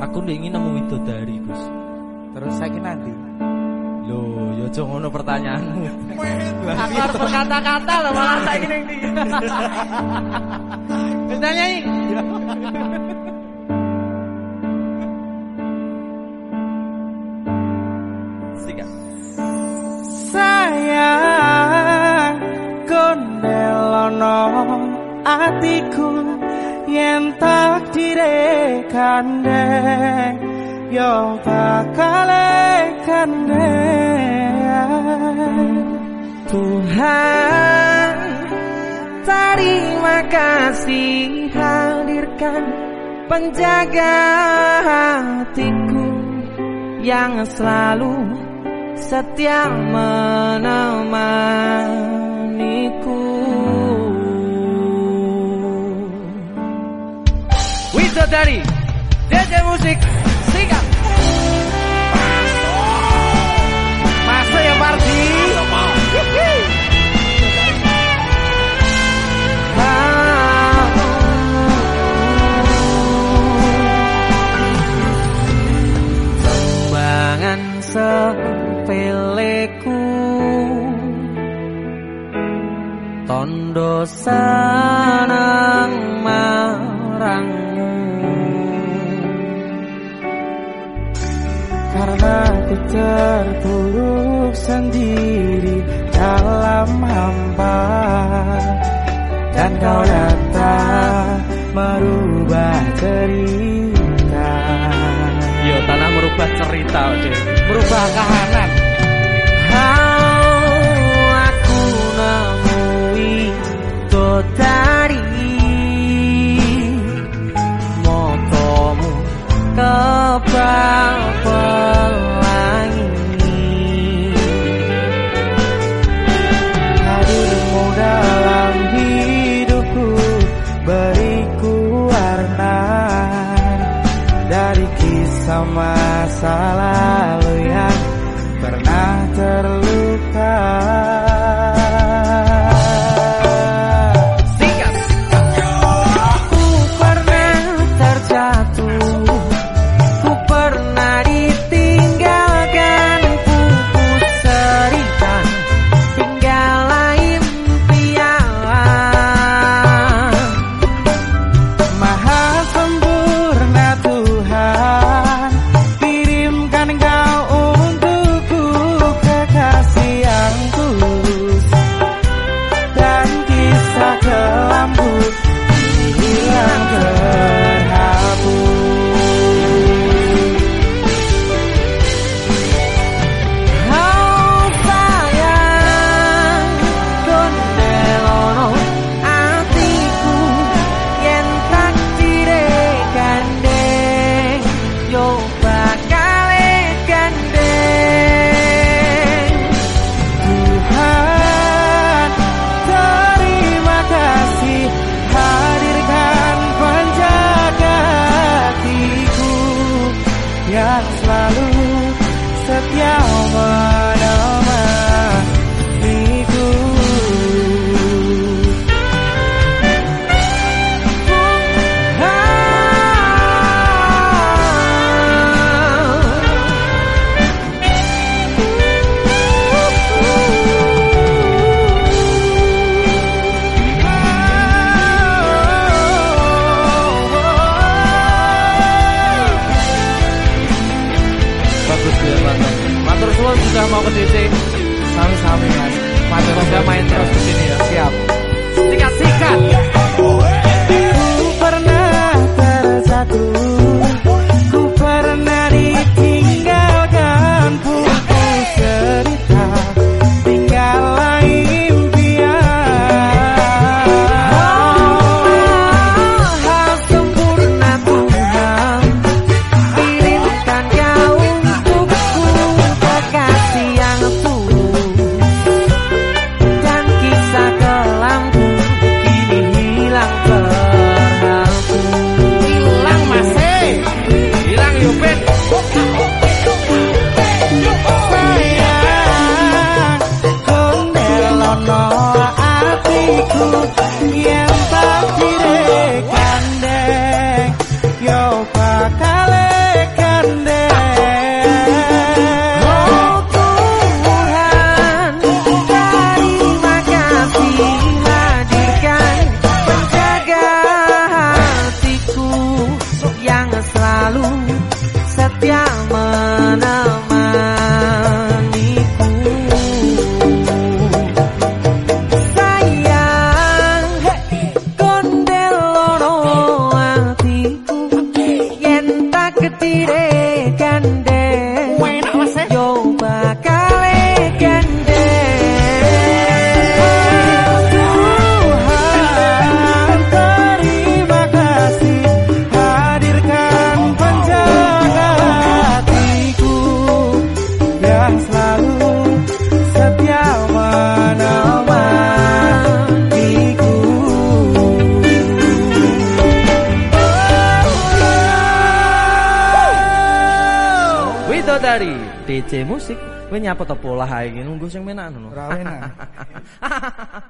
Aku ingin nemu widodari, Gus. Terus saiki nanti. Loh, ya aja ngono pertanyaanmu. Aku harus berkata-kata loh malah saiki ning ndi. Wis nyanyi. Sikat. Sayang kondelono atiku yen takdire kandeng yo bakal kandeng. Tuhan terima kasih hadirkan penjaga hatiku yang selalu setia menemaniku. Widodari DJ Musik Sikat. Masuk ya Pardi. Tembangan sepeleku tondo senang marangmu, karena ku terpuruk sendiri dalam hampa, dan kau datang merubah cerita. Yo, tanah merubah cerita, Dek. Merubah kahanan. Aku nemui dodari motomu kebal pelangi, hadirmu dalam hidupku beriku warna dari kisah masa lalu yang pernah terluka. Ku pernah terjatuh, ku pernah ditinggalkan, putus cerita tinggal impian. Maha sempurna Tuhan kirimkan kau untukku, kekasih yang tulus, dan kisah kelambu hilang terhapus. Oh sayang kondelono atiku yen takdire gandeng yo bakal gandeng. Tuhan terima kasih hadirkan penjaga hatiku yang selalu setia menemaniku. Bagus ya, Bang. Matur suwun sudah mau ke DC. Sami-sami Mas. Matur sudah main terus di sini ya. Siap. Sikat-sikat. Ku pernah terjatuh, ku pernah ditinggalkan, putus cerita tinggal impian. Maha sempurna Tuhan kirimkan kau untukku, kekasih yang tulus, dan kisah kelambu kini hilang terhapus. Hilang masih. Hilang Yupin. Sayang kondelono atiku yen takdire gandeng yo bakal dari DC Musik. Kowe nyapa to pola ae nunggu sing menak ngono. Ora enak.